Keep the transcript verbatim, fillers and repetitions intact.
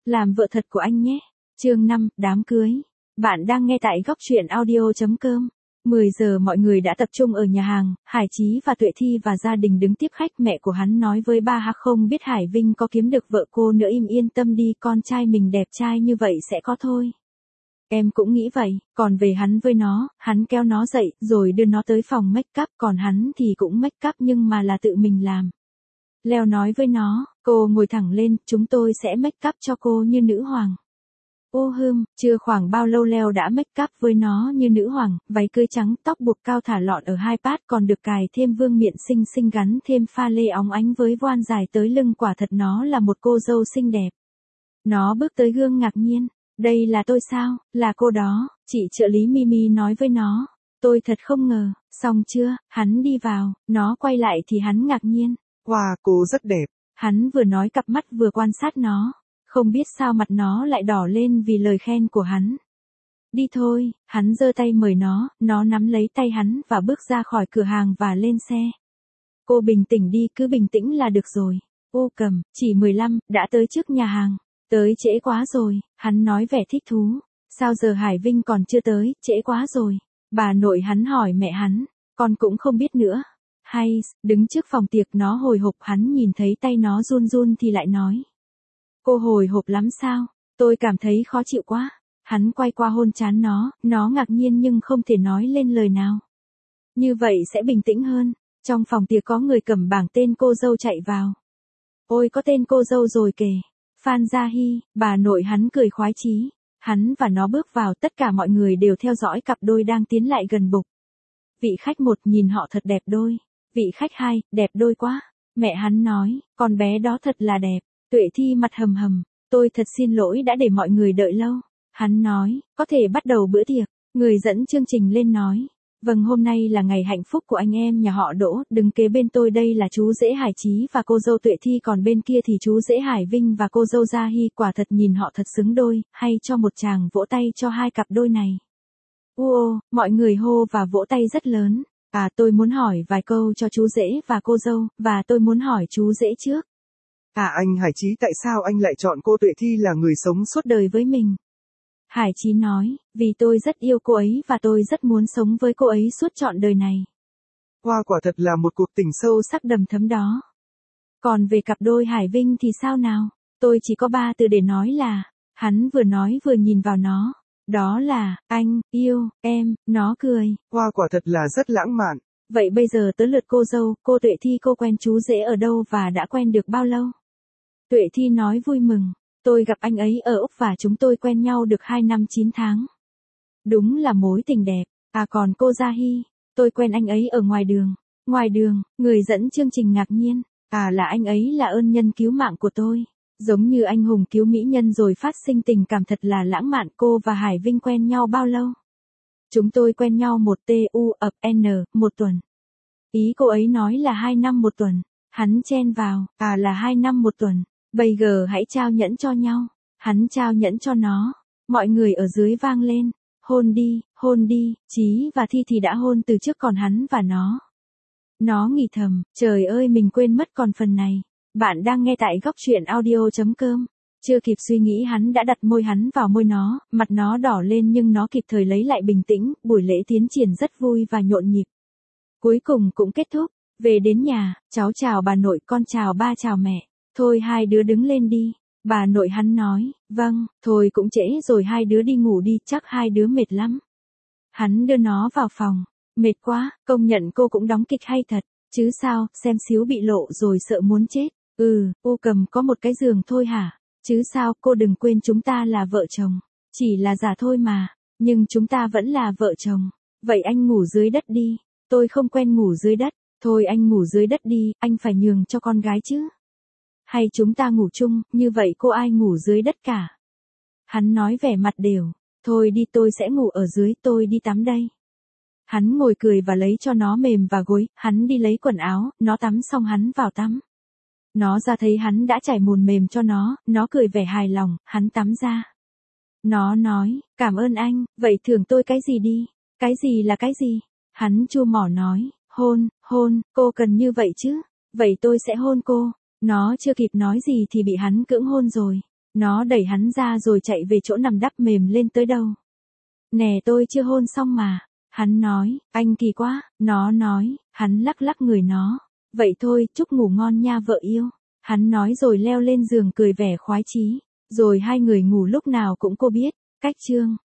làm vợ thật của anh nhé. Chương năm, đám cưới. Bạn đang nghe tại góc truyện audio chấm com. mười giờ mọi người đã tập trung ở nhà hàng, Hải Chí và Tuệ Thi và gia đình đứng tiếp khách. Mẹ của hắn nói với ba ha không biết Hải Vinh có kiếm được vợ cô nữa, im yên tâm đi, con trai mình đẹp trai như vậy sẽ có thôi. Em cũng nghĩ vậy, còn về hắn với nó, hắn kéo nó dậy, rồi đưa nó tới phòng make up, còn hắn thì cũng make up nhưng mà là tự mình làm. Leo nói với nó, cô ngồi thẳng lên, chúng tôi sẽ make up cho cô như nữ hoàng. Ô hưm, chưa khoảng bao lâu Leo đã make up với nó như nữ hoàng, váy cưới trắng, tóc buộc cao thả lọn ở hai pát, còn được cài thêm vương miện xinh xinh, gắn thêm pha lê óng ánh với voan dài tới lưng, quả thật nó là một cô dâu xinh đẹp. Nó bước tới gương ngạc nhiên, đây là tôi sao, là cô đó, chị trợ lý Mimi nói với nó. Tôi thật không ngờ, xong chưa, hắn đi vào, nó quay lại thì hắn ngạc nhiên. Wow, cô rất đẹp. Hắn vừa nói cặp mắt vừa quan sát nó. Không biết sao mặt nó lại đỏ lên vì lời khen của hắn. Đi thôi, hắn giơ tay mời nó, nó nắm lấy tay hắn và bước ra khỏi cửa hàng và lên xe. Cô bình tĩnh đi, cứ bình tĩnh là được rồi. Ô Cầm, chỉ mười lăm, đã tới trước nhà hàng. Tới trễ quá rồi, hắn nói vẻ thích thú. Sao giờ Hải Vinh còn chưa tới, trễ quá rồi. Bà nội hắn hỏi mẹ hắn, con cũng không biết nữa. Hay, đứng trước phòng tiệc nó hồi hộp, hắn nhìn thấy tay nó run run thì lại nói. Cô hồi hộp lắm sao, tôi cảm thấy khó chịu quá. Hắn quay qua hôn trán nó, nó ngạc nhiên nhưng không thể nói lên lời nào. Như vậy sẽ bình tĩnh hơn. Trong phòng tiệc có người cầm bảng tên cô dâu chạy vào. Ôi có tên cô dâu rồi kìa. Phan Gia Hy, bà nội hắn cười khoái chí. Hắn và nó bước vào, tất cả mọi người đều theo dõi cặp đôi đang tiến lại gần bục. Vị khách một nhìn họ thật đẹp đôi. Vị khách hai, đẹp đôi quá. Mẹ hắn nói, con bé đó thật là đẹp. Tuệ Thi mặt hầm hầm, tôi thật xin lỗi đã để mọi người đợi lâu. Hắn nói, có thể bắt đầu bữa tiệc. Người dẫn chương trình lên nói, vâng, hôm nay là ngày hạnh phúc của anh em nhà họ Đỗ, đứng kế bên tôi đây là chú rể Hải Chí và cô dâu Tuệ Thi, còn bên kia thì chú rể Hải Vinh và cô dâu Gia Hy, quả thật nhìn họ thật xứng đôi, hay cho một tràng vỗ tay cho hai cặp đôi này. Ua, mọi người hô và vỗ tay rất lớn. À, tôi muốn hỏi vài câu cho chú rể và cô dâu, và tôi muốn hỏi chú rể trước. À anh Hải Chí, tại sao anh lại chọn cô Tuệ Thi là người sống suốt đời với mình? Hải Chí nói, vì tôi rất yêu cô ấy và tôi rất muốn sống với cô ấy suốt trọn đời này. Hoa, quả thật là một cuộc tình sâu sắc đầm thấm đó. Còn về cặp đôi Hải Vinh thì sao nào? Tôi chỉ có ba từ để nói là, hắn vừa nói vừa nhìn vào nó. Đó là, anh, yêu, em, nó cười. Hoa, quả thật là rất lãng mạn. Vậy bây giờ tới lượt cô dâu, cô Tuệ Thi, cô quen chú rể ở đâu và đã quen được bao lâu? Tuệ Thi nói vui mừng, tôi gặp anh ấy ở Úc và chúng tôi quen nhau được hai năm chín tháng. Đúng là mối tình đẹp. À còn cô Gia Hy, tôi quen anh ấy ở ngoài đường. Ngoài đường, người dẫn chương trình ngạc nhiên. À là anh ấy là ơn nhân cứu mạng của tôi. Giống như anh hùng cứu mỹ nhân rồi phát sinh tình cảm thật là lãng mạn. Cô và Hải Vinh quen nhau bao lâu? Chúng tôi quen nhau một tu ập n, một tuần. Ý cô ấy nói là hai năm một tuần. Hắn chen vào, à là hai năm một tuần. Bây giờ hãy trao nhẫn cho nhau. Hắn trao nhẫn cho nó. Mọi người ở dưới vang lên. Hôn đi, hôn đi, Chí và Thi thì đã hôn từ trước còn hắn và nó. Nó nghĩ thầm, trời ơi mình quên mất còn phần này. Bạn đang nghe tại góc truyện audio chấm com. Chưa kịp suy nghĩ hắn đã đặt môi hắn vào môi nó, mặt nó đỏ lên nhưng nó kịp thời lấy lại bình tĩnh, buổi lễ tiến triển rất vui và nhộn nhịp. Cuối cùng cũng kết thúc, về đến nhà, cháu chào bà nội, con chào ba chào mẹ. Thôi hai đứa đứng lên đi. Bà nội hắn nói, vâng, thôi cũng trễ rồi, hai đứa đi ngủ đi, chắc hai đứa mệt lắm. Hắn đưa nó vào phòng, mệt quá, công nhận cô cũng đóng kịch hay thật, chứ sao, xem xíu bị lộ rồi sợ muốn chết. Ừ, U Cầm có một cái giường thôi hả? Chứ sao, cô đừng quên chúng ta là vợ chồng. Chỉ là giả thôi mà, nhưng chúng ta vẫn là vợ chồng. Vậy anh ngủ dưới đất đi, tôi không quen ngủ dưới đất. Thôi anh ngủ dưới đất đi, anh phải nhường cho con gái chứ. Hay chúng ta ngủ chung, như vậy cô ai ngủ dưới đất cả. Hắn nói vẻ mặt đều, thôi đi tôi sẽ ngủ ở dưới, tôi đi tắm đây. Hắn ngồi cười và lấy cho nó mềm và gối, hắn đi lấy quần áo, nó tắm xong hắn vào tắm. Nó ra thấy hắn đã trải mùn mềm cho nó, nó cười vẻ hài lòng, hắn tắm ra. Nó nói, cảm ơn anh, vậy thưởng tôi cái gì đi? Cái gì là cái gì? Hắn chua mỏ nói, hôn, hôn, cô cần như vậy chứ? Vậy tôi sẽ hôn cô. Nó chưa kịp nói gì thì bị hắn cưỡng hôn rồi. Nó đẩy hắn ra rồi chạy về chỗ nằm đắp mềm lên tới đâu. Nè tôi chưa hôn xong mà. Hắn nói, anh kỳ quá, nó nói, hắn lắc lắc người nó. Vậy thôi, chúc ngủ ngon nha vợ yêu. Hắn nói rồi leo lên giường cười vẻ khoái chí. Rồi hai người ngủ lúc nào cũng cô biết. Cách chương